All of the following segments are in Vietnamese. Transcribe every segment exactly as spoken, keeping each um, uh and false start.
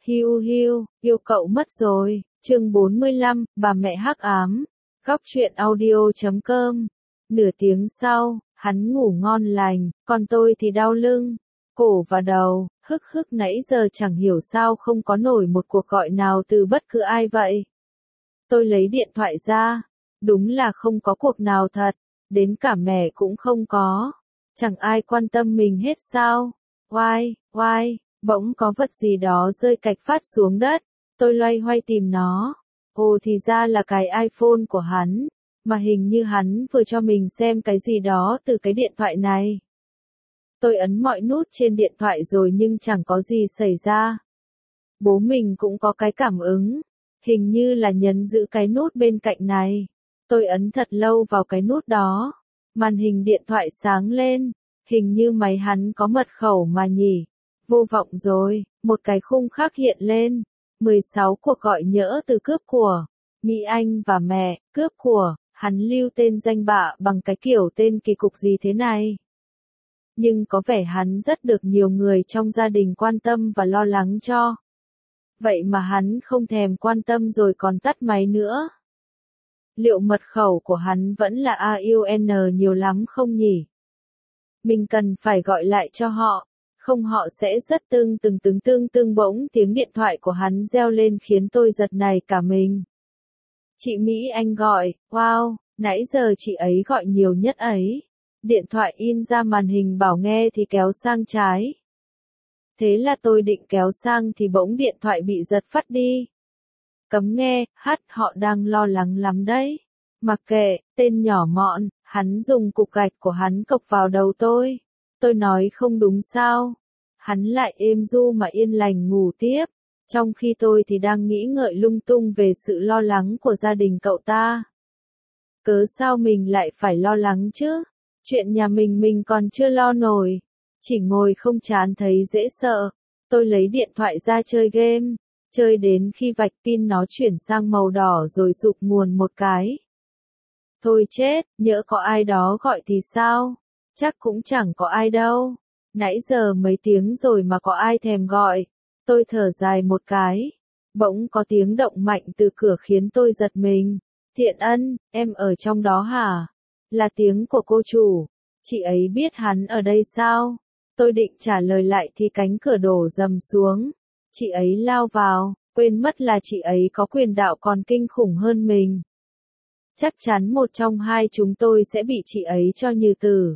Hiu hiu, yêu cậu mất rồi, chương bốn mươi lăm, bà mẹ hắc ám, góc truyện audio chấm com. Nửa tiếng sau, hắn ngủ ngon lành, còn tôi thì đau lưng, cổ và đầu, hức hức nãy giờ chẳng hiểu sao không có nổi một cuộc gọi nào từ bất cứ ai vậy. Tôi lấy điện thoại ra, đúng là không có cuộc nào thật, đến cả mẹ cũng không có, chẳng ai quan tâm mình hết sao, oai, oai. Bỗng có vật gì đó rơi cạch phát xuống đất, tôi loay hoay tìm nó. Ồ thì ra là cái iPhone của hắn, mà hình như hắn vừa cho mình xem cái gì đó từ cái điện thoại này. Tôi ấn mọi nút trên điện thoại rồi nhưng chẳng có gì xảy ra. Bố mình cũng có cái cảm ứng, hình như là nhấn giữ cái nút bên cạnh này. Tôi ấn thật lâu vào cái nút đó, màn hình điện thoại sáng lên, hình như máy hắn có mật khẩu mà nhỉ. Vô vọng rồi, một cái khung khác hiện lên, mười sáu cuộc gọi nhỡ từ cướp của, Mỹ Anh và mẹ, cướp của, hắn lưu tên danh bạ bằng cái kiểu tên kỳ cục gì thế này. Nhưng có vẻ hắn rất được nhiều người trong gia đình quan tâm và lo lắng cho. Vậy mà hắn không thèm quan tâm rồi còn tắt máy nữa. Liệu mật khẩu của hắn vẫn là a u en nhiều lắm không nhỉ? Mình cần phải gọi lại cho họ. Không họ sẽ rất tương từng từng tương tương bỗng tiếng điện thoại của hắn reo lên khiến tôi giật nảy cả mình. Chị Mỹ Anh gọi, wow, nãy giờ chị ấy gọi nhiều nhất ấy. Điện thoại in ra màn hình bảo nghe thì kéo sang trái. Thế là tôi định kéo sang thì bỗng điện thoại bị giật phát đi. Cấm nghe, hát họ đang lo lắng lắm đấy. Mặc kệ, tên nhỏ mọn, hắn dùng cục gạch của hắn cộc vào đầu tôi. Tôi nói không đúng sao. Hắn lại êm du mà yên lành ngủ tiếp. Trong khi tôi thì đang nghĩ ngợi lung tung về sự lo lắng của gia đình cậu ta. Cớ sao mình lại phải lo lắng chứ? Chuyện nhà mình mình còn chưa lo nổi. Chỉ ngồi không chán thấy dễ sợ. Tôi lấy điện thoại ra chơi game. Chơi đến khi vạch pin nó chuyển sang màu đỏ rồi rụp nguồn một cái. Thôi chết, nhỡ có ai đó gọi thì sao? Chắc cũng chẳng có ai đâu. Nãy giờ mấy tiếng rồi mà có ai thèm gọi. Tôi thở dài một cái. Bỗng có tiếng động mạnh từ cửa khiến tôi giật mình. Thiện Ân, em ở trong đó hả? Là tiếng của cô chủ. Chị ấy biết hắn ở đây sao? Tôi định trả lời lại thì cánh cửa đổ dầm xuống. Chị ấy lao vào, quên mất là chị ấy có quyền đạo còn kinh khủng hơn mình. Chắc chắn một trong hai chúng tôi sẽ bị chị ấy cho như tử.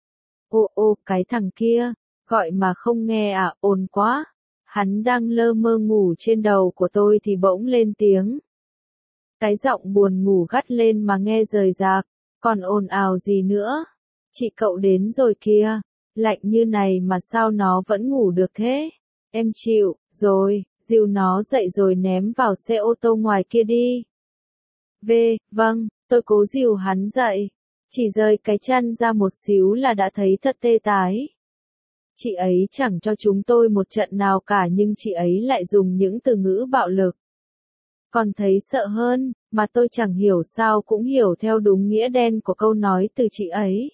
Ô ô, cái thằng kia, gọi mà không nghe à, ồn quá. Hắn đang lơ mơ ngủ trên đầu của tôi thì bỗng lên tiếng. Cái giọng buồn ngủ gắt lên mà nghe rời rạc, còn ồn ào gì nữa. Chị cậu đến rồi kìa, lạnh như này mà sao nó vẫn ngủ được thế? Em chịu, rồi, dìu nó dậy rồi ném vào xe ô tô ngoài kia đi. V, vâng, tôi cố dìu hắn dậy. Chỉ rời cái chân ra một xíu là đã thấy thật tê tái. Chị ấy chẳng cho chúng tôi một trận nào cả nhưng chị ấy lại dùng những từ ngữ bạo lực. Còn thấy sợ hơn, mà tôi chẳng hiểu sao cũng hiểu theo đúng nghĩa đen của câu nói từ chị ấy.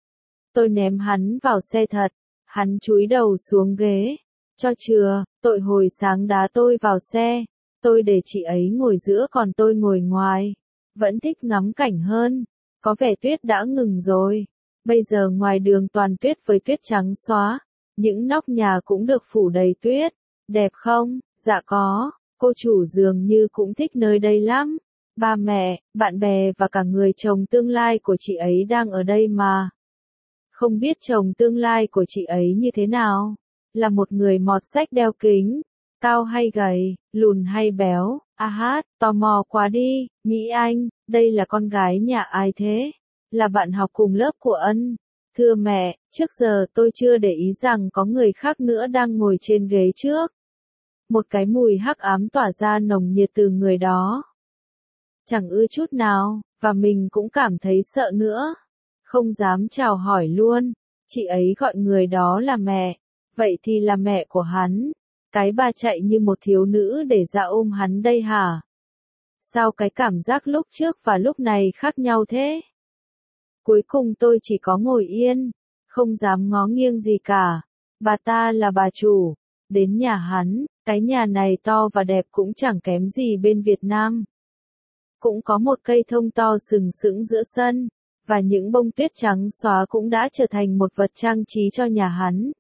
Tôi ném hắn vào xe thật, hắn chúi đầu xuống ghế. Cho chừa, tội hồi sáng đá tôi vào xe. Tôi để chị ấy ngồi giữa còn tôi ngồi ngoài. Vẫn thích ngắm cảnh hơn. Có vẻ tuyết đã ngừng rồi. Bây giờ ngoài đường toàn tuyết với tuyết trắng xóa. Những nóc nhà cũng được phủ đầy tuyết. Đẹp không? Dạ có. Cô chủ dường như cũng thích nơi đây lắm. Ba mẹ, bạn bè và cả người chồng tương lai của chị ấy đang ở đây mà. Không biết chồng tương lai của chị ấy như thế nào? Là một người mọt sách đeo kính. Cao hay gầy, lùn hay béo? À hát, tò mò quá đi. Mỹ Anh, đây là con gái nhà ai thế? Là bạn học cùng lớp của Ân. Thưa mẹ, trước giờ tôi chưa để ý rằng có người khác nữa đang ngồi trên ghế trước. Một cái mùi hắc ám tỏa ra nồng nhiệt từ người đó. Chẳng ưa chút nào, và mình cũng cảm thấy sợ nữa. Không dám chào hỏi luôn. Chị ấy gọi người đó là mẹ. Vậy thì là mẹ của hắn. Cái bà chạy như một thiếu nữ để ra ôm hắn đây hả? Sao cái cảm giác lúc trước và lúc này khác nhau thế? Cuối cùng tôi chỉ có ngồi yên, không dám ngó nghiêng gì cả. Bà ta là bà chủ. Đến nhà hắn, Cái nhà này to và đẹp cũng chẳng kém gì bên Việt Nam. Cũng có một cây thông to sừng sững giữa sân, và những bông tuyết trắng xóa cũng đã trở thành một vật trang trí cho nhà hắn.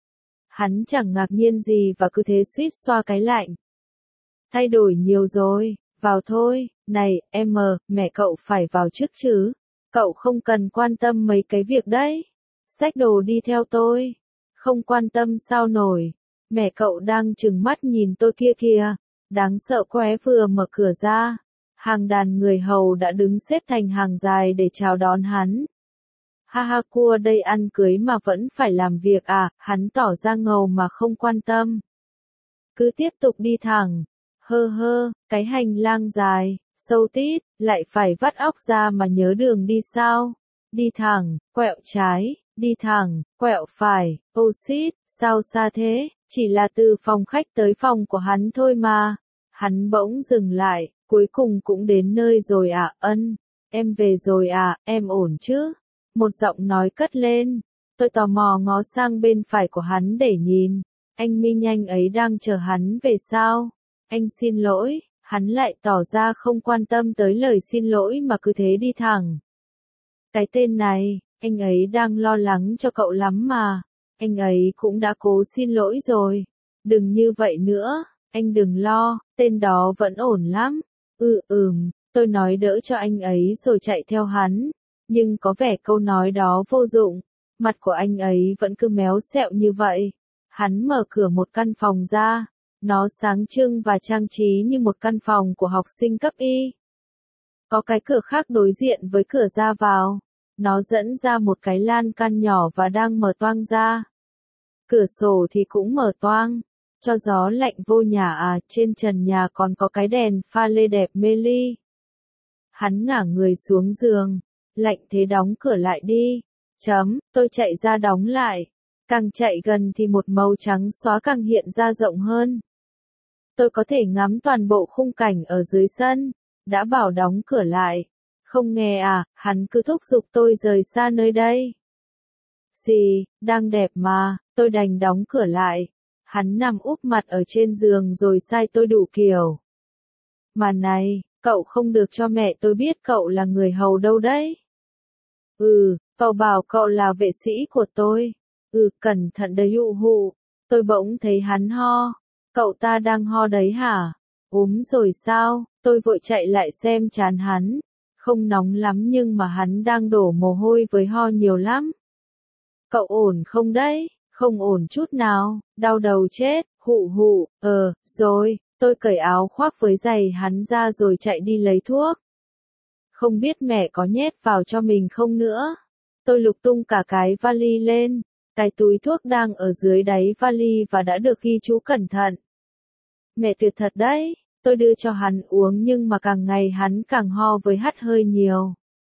Hắn chẳng ngạc nhiên gì và cứ thế suýt xoa cái lạnh. Thay đổi nhiều rồi, vào thôi, này, em mờ, mẹ cậu phải vào trước chứ. Cậu không cần quan tâm mấy cái việc đấy. Xách đồ đi theo tôi. Không quan tâm sao nổi. Mẹ cậu đang trừng mắt nhìn tôi kia kìa. Đáng sợ quá. Vừa mở cửa ra. Hàng đàn người hầu đã đứng xếp thành hàng dài để chào đón hắn. Ha ha, cua đây ăn cưới mà vẫn phải làm việc à, hắn tỏ ra ngầu mà không quan tâm. Cứ tiếp tục đi thẳng. Hơ hơ, cái hành lang dài, sâu tít, lại phải vắt óc ra mà nhớ đường đi sao. Đi thẳng, quẹo trái, đi thẳng, quẹo phải, ô xít, sao xa thế, chỉ là từ phòng khách tới phòng của hắn thôi mà. Hắn bỗng dừng lại, cuối cùng cũng đến nơi rồi à, ân, em về rồi à, em ổn chứ? Một giọng nói cất lên, tôi tò mò ngó sang bên phải của hắn để nhìn, anh Minh Anh ấy đang chờ hắn về sao? Anh xin lỗi, hắn lại tỏ ra không quan tâm tới lời xin lỗi mà cứ thế đi thẳng. Cái tên này, anh ấy đang lo lắng cho cậu lắm mà, anh ấy cũng đã cố xin lỗi rồi, đừng như vậy nữa, anh đừng lo, tên đó vẫn ổn lắm, ừ ừm, tôi nói đỡ cho anh ấy rồi chạy theo hắn, nhưng có vẻ câu nói đó vô dụng, mặt của anh ấy vẫn cứ méo xẹo như vậy. Hắn mở cửa một căn phòng ra. Nó sáng trưng và trang trí như một căn phòng của học sinh cấp Y. Có cái cửa khác đối diện với cửa ra vào. Nó dẫn ra một cái lan can nhỏ và đang mở toang ra. Cửa sổ thì cũng mở toang. Cho gió lạnh vô nhà à, trên trần nhà còn có cái đèn pha lê đẹp mê ly. Hắn ngả người xuống giường. Lạnh thế đóng cửa lại đi. Chấm, tôi chạy ra đóng lại. Càng chạy gần thì một màu trắng xóa càng hiện ra rộng hơn. Tôi có thể ngắm toàn bộ khung cảnh ở dưới sân. Đã bảo đóng cửa lại. Không nghe à, hắn cứ thúc giục tôi rời xa nơi đây. Gì, đang đẹp mà, tôi đành đóng cửa lại. Hắn nằm úp mặt ở trên giường rồi sai tôi đủ kiểu. Mà này, cậu không được cho mẹ tôi biết cậu là người hầu đâu đấy. Ừ, cậu bảo cậu là vệ sĩ của tôi. Ừ, cẩn thận đấy ụ hụ. Tôi bỗng thấy hắn ho. Cậu ta đang ho đấy hả? Ốm rồi sao? Tôi vội chạy lại xem trán hắn. Không nóng lắm nhưng mà hắn đang đổ mồ hôi với ho nhiều lắm. Cậu ổn không đấy? Không ổn chút nào, đau đầu chết, hụ hụ, ờ, rồi, tôi cởi áo khoác với giày hắn ra rồi chạy đi lấy thuốc. Không biết mẹ có nhét vào cho mình không nữa. Tôi lục tung cả cái vali lên, cái túi thuốc đang ở dưới đáy vali và đã được ghi chú cẩn thận. Mẹ tuyệt thật đấy, tôi đưa cho hắn uống nhưng mà càng ngày hắn càng ho với hắt hơi nhiều.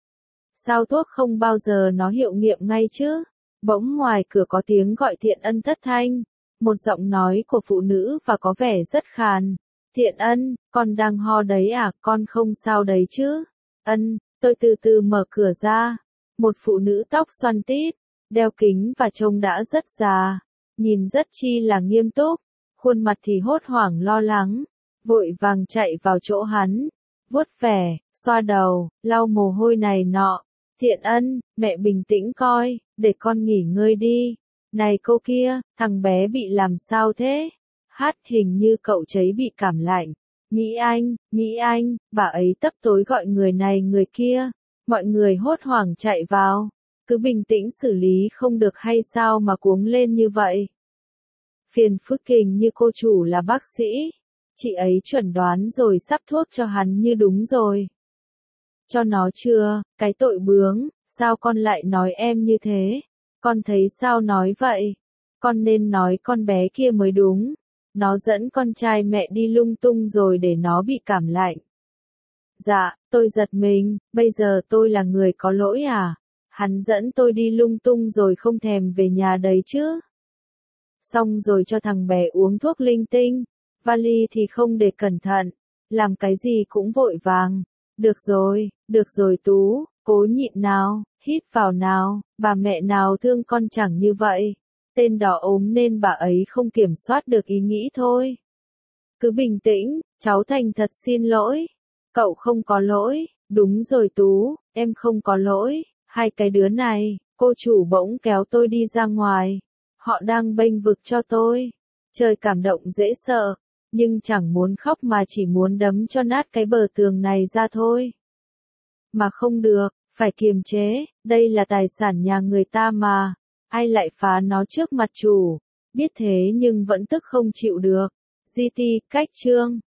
Sao thuốc không bao giờ nó hiệu nghiệm ngay chứ? Bỗng ngoài cửa có tiếng gọi Thiện Ân thất thanh, một giọng nói của phụ nữ và có vẻ rất khàn. Thiện Ân, con đang ho đấy à, con không sao đấy chứ? Ân, tôi từ từ mở cửa ra. Một phụ nữ tóc xoăn tít, đeo kính và trông đã rất già, nhìn rất chi là nghiêm túc, khuôn mặt thì hốt hoảng lo lắng, vội vàng chạy vào chỗ hắn, vuốt vẻ, xoa đầu, lau mồ hôi này nọ. Thiện Ân, mẹ bình tĩnh coi, để con nghỉ ngơi đi. Này cô kia, thằng bé bị làm sao thế? Hát hình như cậu cháy bị cảm lạnh. Mỹ Anh, Mỹ Anh, bà ấy tấp tối gọi người này người kia. Mọi người hốt hoảng chạy vào. Cứ bình tĩnh xử lý không được hay sao mà cuống lên như vậy? Phiền phức kình như cô chủ là bác sĩ. Chị ấy chuẩn đoán rồi sắp thuốc cho hắn như đúng rồi. Cho nó chưa, cái tội bướng, sao con lại nói em như thế? Con thấy sao nói vậy? Con nên nói con bé kia mới đúng. Nó dẫn con trai mẹ đi lung tung rồi để nó bị cảm lạnh. Dạ, tôi giật mình, bây giờ tôi là người có lỗi à? Hắn dẫn tôi đi lung tung rồi không thèm về nhà đấy chứ? Xong rồi cho thằng bé uống thuốc linh tinh, vali thì không để cẩn thận, làm cái gì cũng vội vàng. Được rồi, được rồi Tú, cố nhịn nào, hít vào nào, bà mẹ nào thương con chẳng như vậy. Tên đó ốm nên bà ấy không kiểm soát được ý nghĩ thôi. Cứ bình tĩnh, cháu thành thật xin lỗi. Cậu không có lỗi, đúng rồi Tú, em không có lỗi, hai cái đứa này, cô chủ bỗng kéo tôi đi ra ngoài. Họ đang bênh vực cho tôi. Trời cảm động dễ sợ, nhưng chẳng muốn khóc mà chỉ muốn đấm cho nát cái bờ tường này ra thôi. Mà không được, phải kiềm chế, đây là tài sản nhà người ta mà, ai lại phá nó trước mặt chủ. Biết thế nhưng vẫn tức không chịu được. giê tê, cách chương.